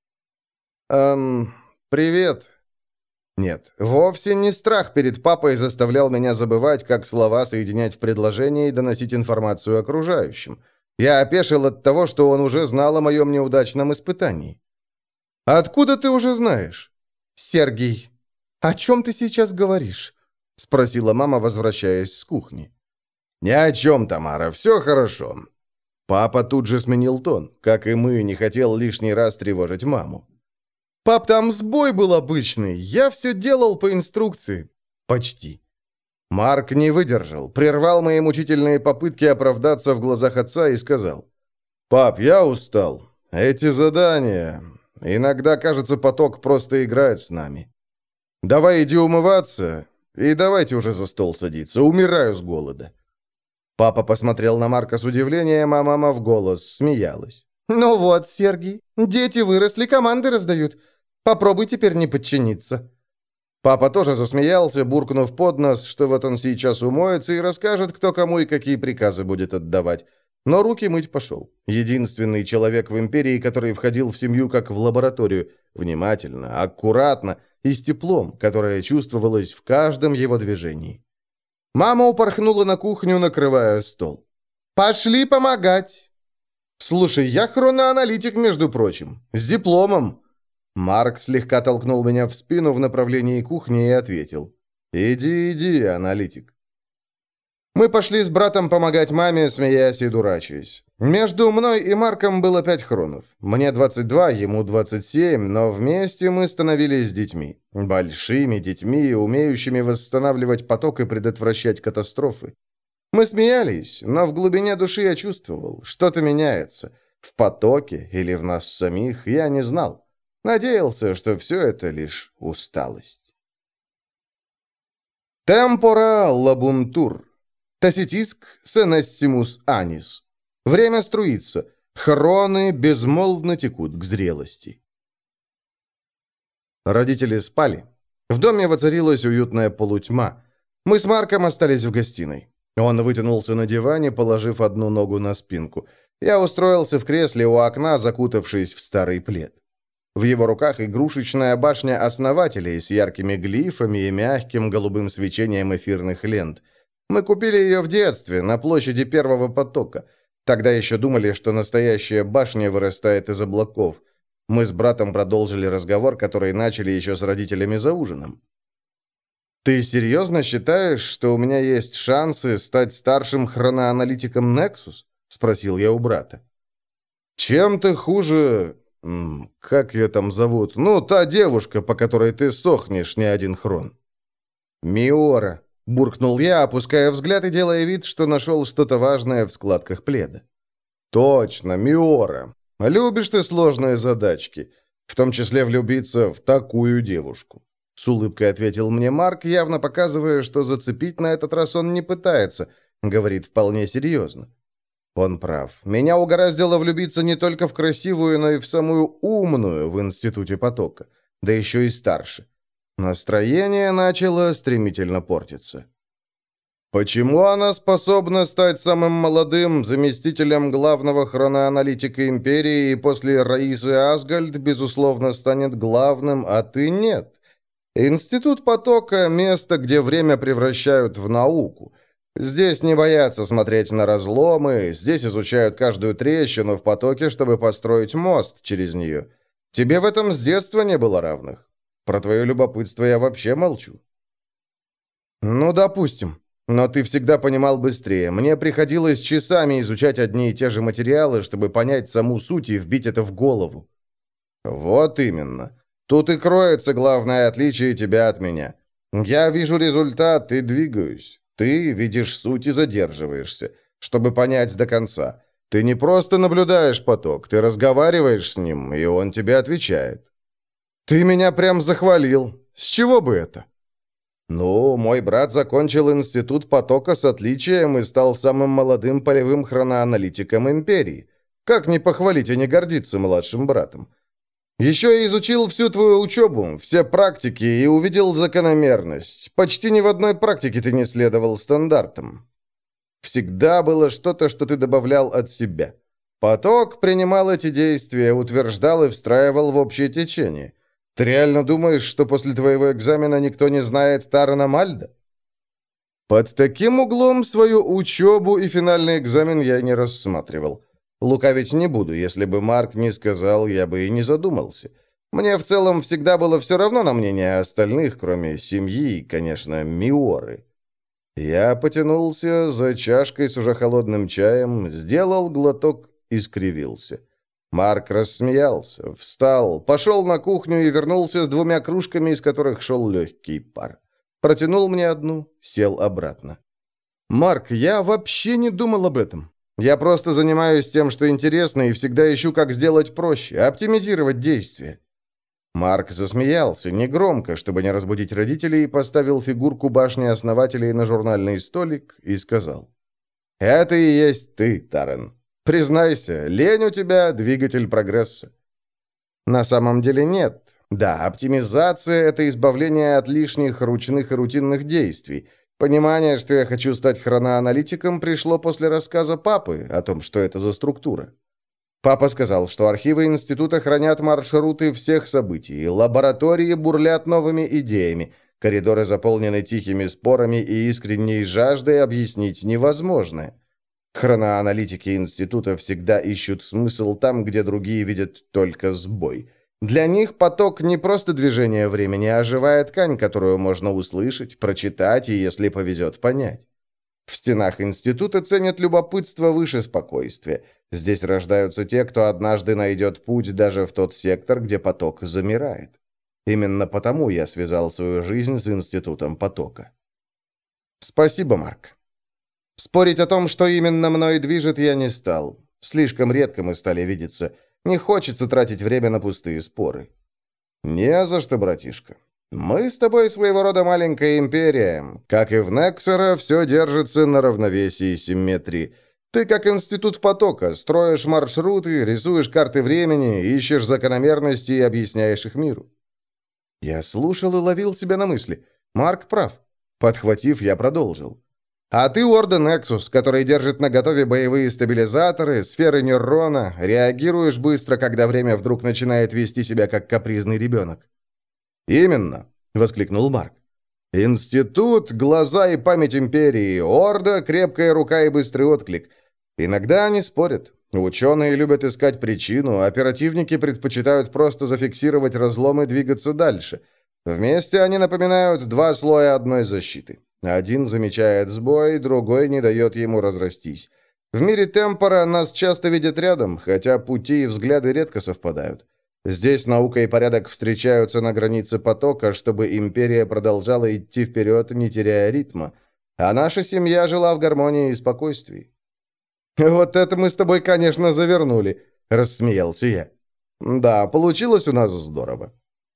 Привет». Нет, вовсе не страх перед папой заставлял меня забывать, как слова соединять в предложение и доносить информацию окружающим. Я опешил от того, что он уже знал о моем неудачном испытании. «Откуда ты уже знаешь?» «Сергей, о чем ты сейчас говоришь?» — спросила мама, возвращаясь с кухни. «Ни о чем, Тамара, все хорошо». Папа тут же сменил тон, как и мы, не хотел лишний раз тревожить маму. «Пап, там сбой был обычный. Я все делал по инструкции. Почти». Марк не выдержал, прервал мои мучительные попытки оправдаться в глазах отца и сказал. «Пап, я устал. Эти задания... Иногда, кажется, поток просто играет с нами. Давай иди умываться, и давайте уже за стол садиться. Умираю с голода». Папа посмотрел на Марка с удивлением, а мама в голос смеялась. «Ну вот, Сергей, дети выросли, команды раздают. Попробуй теперь не подчиниться». Папа тоже засмеялся, буркнув под нос, что вот он сейчас умоется и расскажет, кто кому и какие приказы будет отдавать. Но руки мыть пошел. Единственный человек в империи, который входил в семью как в лабораторию, внимательно, аккуратно и с теплом, которое чувствовалось в каждом его движении. Мама упорхнула на кухню, накрывая стол. «Пошли помогать!» «Слушай, я хроноаналитик, между прочим, с дипломом». Марк слегка толкнул меня в спину в направлении кухни и ответил. «Иди, иди, аналитик». Мы пошли с братом помогать маме, смеясь и дурачаясь. Между мной и Марком было 5 хронов. Мне 22, ему 27, но вместе мы становились детьми. Большими детьми, умеющими восстанавливать поток и предотвращать катастрофы. Мы смеялись, но в глубине души я чувствовал, что-то меняется. В потоке или в нас самих я не знал. Надеялся, что все это лишь усталость. Темпора лабунтур. Таситиск сенессимус анис. Время струится. Хроны безмолвно текут к зрелости. Родители спали. В доме воцарилась уютная полутьма. Мы с Марком остались в гостиной. Он вытянулся на диване, положив одну ногу на спинку. Я устроился в кресле у окна, закутавшись в старый плед. В его руках игрушечная башня основателей с яркими глифами и мягким голубым свечением эфирных лент. Мы купили ее в детстве, на площади Первого потока. Тогда еще думали, что настоящая башня вырастает из облаков. Мы с братом продолжили разговор, который начали еще с родителями за ужином. «Ты серьезно считаешь, что у меня есть шансы стать старшим хроноаналитиком Nexus?» — спросил я у брата. «Чем ты хуже... как ее там зовут? Ну, та девушка, по которой ты сохнешь не один хрон». «Миора», — буркнул я, опуская взгляд и делая вид, что нашел что-то важное в складках пледа. «Точно, Миора. Любишь ты сложные задачки, в том числе влюбиться в такую девушку». С улыбкой ответил мне Марк, явно показывая, что зацепить на этот раз он не пытается, говорит вполне серьезно. Он прав. Меня угораздило влюбиться не только в красивую, но и в самую умную в Институте потока, да еще и старше. Настроение начало стремительно портиться. Почему она способна стать самым молодым заместителем главного хроноаналитика Империи и после Раисы Асгальд, безусловно, станет главным, а ты нет? Институт потока – место, где время превращают в науку. Здесь не боятся смотреть на разломы, здесь изучают каждую трещину в потоке, чтобы построить мост через нее. Тебе в этом с детства не было равных. Про твое любопытство я вообще молчу». «Ну, допустим. Но ты всегда понимал быстрее. Мне приходилось часами изучать одни и те же материалы, чтобы понять саму суть и вбить это в голову». «Вот именно. Тут и кроется главное отличие тебя от меня. Я вижу результат и двигаюсь. Ты видишь суть и задерживаешься, чтобы понять до конца. Ты не просто наблюдаешь поток, ты разговариваешь с ним, и он тебе отвечает». «Ты меня прям захвалил. С чего бы это?» «Ну, мой брат закончил институт потока с отличием и стал самым молодым полевым хроноаналитиком империи. Как не похвалить и не гордиться младшим братом? Еще и изучил всю твою учебу, все практики и увидел закономерность. Почти ни в одной практике ты не следовал стандартам. Всегда было что-то, что ты добавлял от себя. Поток принимал эти действия, утверждал и встраивал в общее течение. Ты реально думаешь, что после твоего экзамена никто не знает Тарана Мальда? Под таким углом свою учебу и финальный экзамен я не рассматривал. Лукавить не буду, если бы Марк не сказал, я бы и не задумался. Мне в целом всегда было все равно на мнение остальных, кроме семьи и, конечно, Миоры. Я потянулся за чашкой с уже холодным чаем, сделал глоток и скривился. Марк рассмеялся, встал, пошел на кухню и вернулся с 2 кружками, из которых шел легкий пар. Протянул мне одну, сел обратно. «Марк, я вообще не думал об этом. Я просто занимаюсь тем, что интересно, и всегда ищу, как сделать проще, оптимизировать действия». Марк засмеялся, негромко, чтобы не разбудить родителей, поставил фигурку башни основателей на журнальный столик и сказал: «Это и есть ты, Тарен. Признайся, лень у тебя двигатель прогресса». На самом деле нет. Да, оптимизация — это избавление от лишних ручных и рутинных действий. Понимание, что я хочу стать хроноаналитиком, пришло после рассказа папы о том, что это за структура. Папа сказал, что архивы института хранят маршруты всех событий, лаборатории бурлят новыми идеями, коридоры заполнены тихими спорами и искренней жаждой объяснить невозможное. Хроноаналитики института всегда ищут смысл там, где другие видят только сбой. Для них поток не просто движение времени, а живая ткань, которую можно услышать, прочитать и, если повезет, понять. В стенах института ценят любопытство выше спокойствия. Здесь рождаются те, кто однажды найдет путь даже в тот сектор, где поток замирает. Именно потому я связал свою жизнь с институтом потока. Спасибо, Марк. Спорить о том, что именно мной движет, я не стал. Слишком редко мы стали видеться. Не хочется тратить время на пустые споры. Не за что, братишка. Мы с тобой своего рода маленькая империя. Как и в Нексера, все держится на равновесии и симметрии. Ты, как институт потока, строишь маршруты, рисуешь карты времени, ищешь закономерности и объясняешь их миру. Я слушал и ловил себя на мысли. Марк прав. Подхватив, я продолжил. А ты Орда Нексус, который держит наготове боевые стабилизаторы, сферы нейрона, реагируешь быстро, когда время вдруг начинает вести себя как капризный ребенок. «Именно!» — воскликнул Марк. «Институт, глаза и память империи, Орда, крепкая рука и быстрый отклик. Иногда они спорят. Ученые любят искать причину, оперативники предпочитают просто зафиксировать разлом и двигаться дальше. Вместе они напоминают 2 слоя одной защиты. Один замечает сбой, другой не дает ему разрастись. В мире темпора нас часто видят рядом, хотя пути и взгляды редко совпадают. Здесь наука и порядок встречаются на границе потока, чтобы империя продолжала идти вперед, не теряя ритма. А наша семья жила в гармонии и спокойствии». «Вот это мы с тобой, конечно, завернули», — рассмеялся я. «Да, получилось у нас здорово».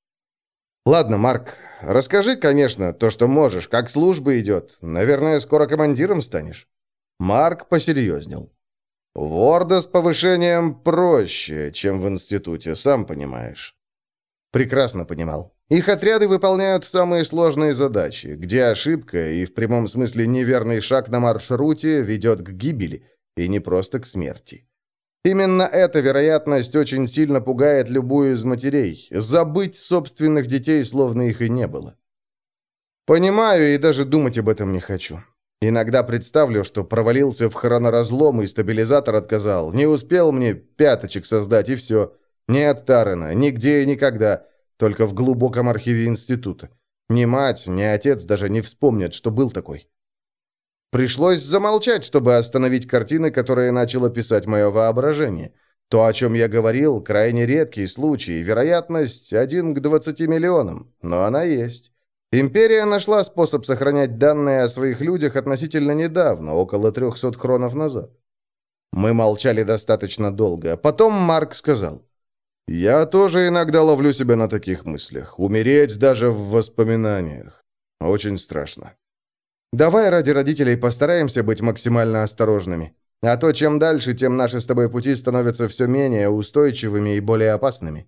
«Ладно, Марк, расскажи, конечно, то, что можешь, как служба идет. Наверное, скоро командиром станешь». Марк посерьезнел. «В Орда с повышением проще, чем в институте, сам понимаешь». Прекрасно понимал. Их отряды выполняют самые сложные задачи, где ошибка и в прямом смысле неверный шаг на маршруте ведет к гибели, и не просто к смерти. Именно эта вероятность очень сильно пугает любую из матерей. Забыть собственных детей, словно их и не было. Понимаю, и даже думать об этом не хочу. Иногда представлю, что провалился в хроноразлом и стабилизатор отказал. Не успел мне пяточек создать, и все. Нет Тарена, нигде и никогда. Только в глубоком архиве института. Ни мать, ни отец даже не вспомнят, что был такой. Пришлось замолчать, чтобы остановить картины, которые начало писать мое воображение. То, о чем я говорил, крайне редкий случай, вероятность 1 к 20 миллионам, но она есть. Империя нашла способ сохранять данные о своих людях относительно недавно, около 300 хронов назад. Мы молчали достаточно долго. Потом Марк сказал: «Я тоже иногда ловлю себя на таких мыслях. Умереть даже в воспоминаниях. Очень страшно. Давай ради родителей постараемся быть максимально осторожными. А то чем дальше, тем наши с тобой пути становятся все менее устойчивыми и более опасными».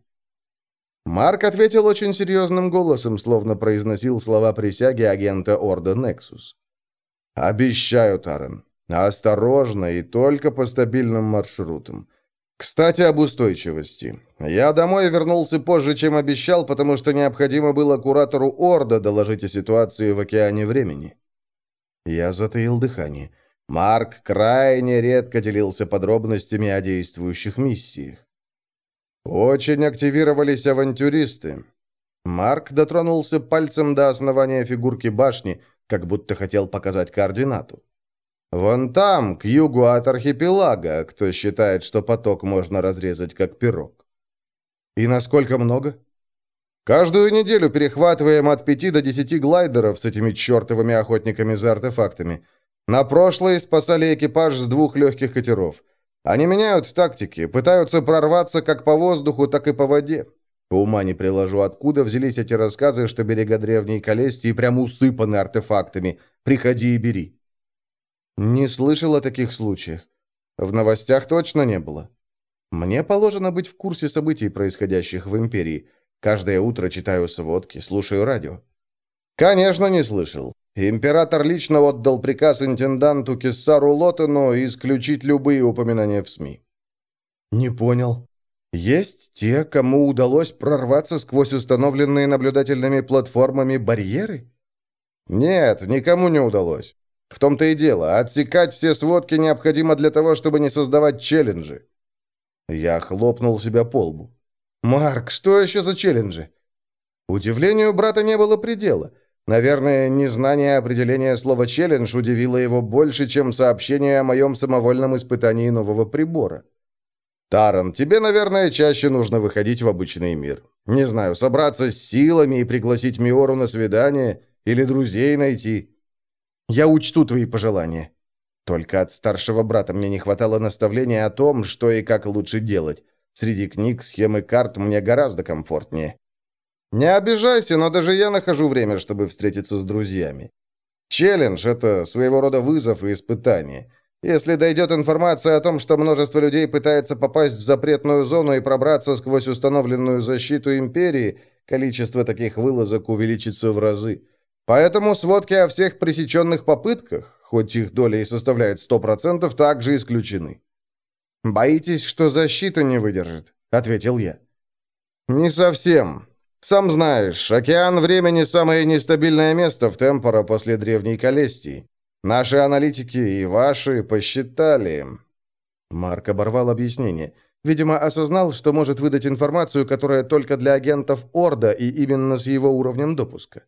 Марк ответил очень серьезным голосом, словно произносил слова присяги агента Орда Нексус. «Обещаю, Тарен. Осторожно и только по стабильным маршрутам. Кстати, об устойчивости. Я домой вернулся позже, чем обещал, потому что необходимо было куратору Орда доложить о ситуации в океане времени». Я затаил дыхание. Марк крайне редко делился подробностями о действующих миссиях. «Очень активировались авантюристы». Марк дотронулся пальцем до основания фигурки башни, как будто хотел показать координату. «Вон там, к югу от архипелага, кто считает, что поток можно разрезать как пирог». «И насколько много?» «Каждую неделю перехватываем от 5 до 10 глайдеров с этими чертовыми охотниками за артефактами. На прошлое спасали экипаж с 2 легких катеров. Они меняют тактики, пытаются прорваться как по воздуху, так и по воде. Ума не приложу, откуда взялись эти рассказы, что берега древней Калестии прям усыпаны артефактами. Приходи и бери». «Не слышал о таких случаях. В новостях точно не было. Мне положено быть в курсе событий, происходящих в Империи. Каждое утро читаю сводки, слушаю радио». «Конечно, не слышал. Император лично отдал приказ интенданту Кессару Лотену исключить любые упоминания в СМИ». «Не понял. Есть те, кому удалось прорваться сквозь установленные наблюдательными платформами барьеры?» «Нет, никому не удалось. В том-то и дело, отсекать все сводки необходимо для того, чтобы не создавать челленджи». Я хлопнул себя по лбу. «Марк, что еще за челленджи?» Удивлению брата не было предела. Наверное, незнание определения слова «челлендж» удивило его больше, чем сообщение о моем самовольном испытании нового прибора. «Таран, тебе, наверное, чаще нужно выходить в обычный мир. Не знаю, собраться с силами и пригласить Миору на свидание, или друзей найти. Я учту твои пожелания». Только от старшего брата мне не хватало наставления о том, что и как лучше делать. Среди книг, схем и карт мне гораздо комфортнее. «Не обижайся, но даже я нахожу время, чтобы встретиться с друзьями. Челлендж — это своего рода вызов и испытание. Если дойдет информация о том, что множество людей пытается попасть в запретную зону и пробраться сквозь установленную защиту Империи, количество таких вылазок увеличится в разы. Поэтому сводки о всех пресеченных попытках, хоть их доля и составляет 100%, также исключены». «Боитесь, что защита не выдержит?» — ответил я. «Не совсем. Сам знаешь, океан времени – самое нестабильное место в Темпора после Древней Калестии. Наши аналитики и ваши посчитали». Марк оборвал объяснение. Видимо, осознал, что может выдать информацию, которая только для агентов Орда и именно с его уровнем допуска.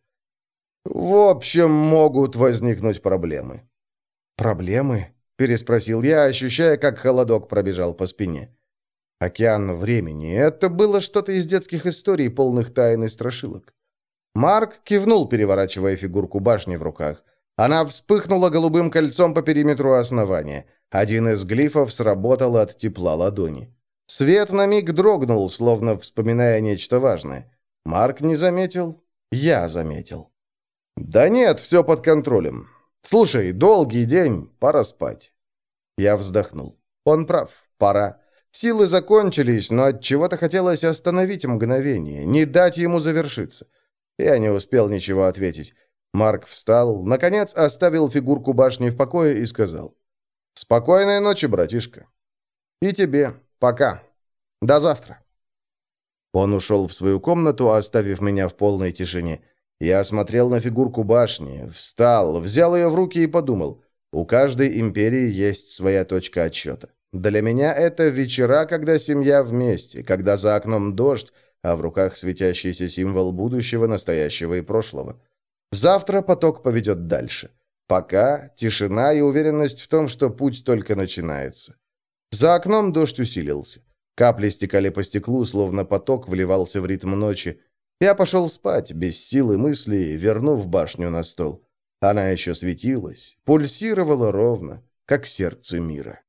«В общем, могут возникнуть проблемы». «Проблемы?» – переспросил я, ощущая, как холодок пробежал по спине. Океан времени. Это было что-то из детских историй, полных тайн и страшилок. Марк кивнул, переворачивая фигурку башни в руках. Она вспыхнула голубым кольцом по периметру основания. Один из глифов сработал от тепла ладони. Свет на миг дрогнул, словно вспоминая нечто важное. Марк не заметил. Я заметил. «Да нет, все под контролем. Слушай, долгий день, пора спать». Я вздохнул. Он прав, пора. Силы закончились, но от чего-то хотелось остановить мгновение, не дать ему завершиться. Я не успел ничего ответить. Марк встал, наконец оставил фигурку башни в покое и сказал: «Спокойной ночи, братишка». «И тебе. Пока. До завтра». Он ушел в свою комнату, оставив меня в полной тишине. Я смотрел на фигурку башни, встал, взял ее в руки и подумал. У каждой империи есть своя точка отсчета. Для меня это вечера, когда семья вместе, когда за окном дождь, а в руках светящийся символ будущего, настоящего и прошлого. Завтра поток поведет дальше. Пока тишина и уверенность в том, что путь только начинается. За окном дождь усилился. Капли стекали по стеклу, словно поток вливался в ритм ночи. Я пошел спать, без сил и мыслей, вернув башню на стол. Она еще светилась, пульсировала ровно, как сердце мира.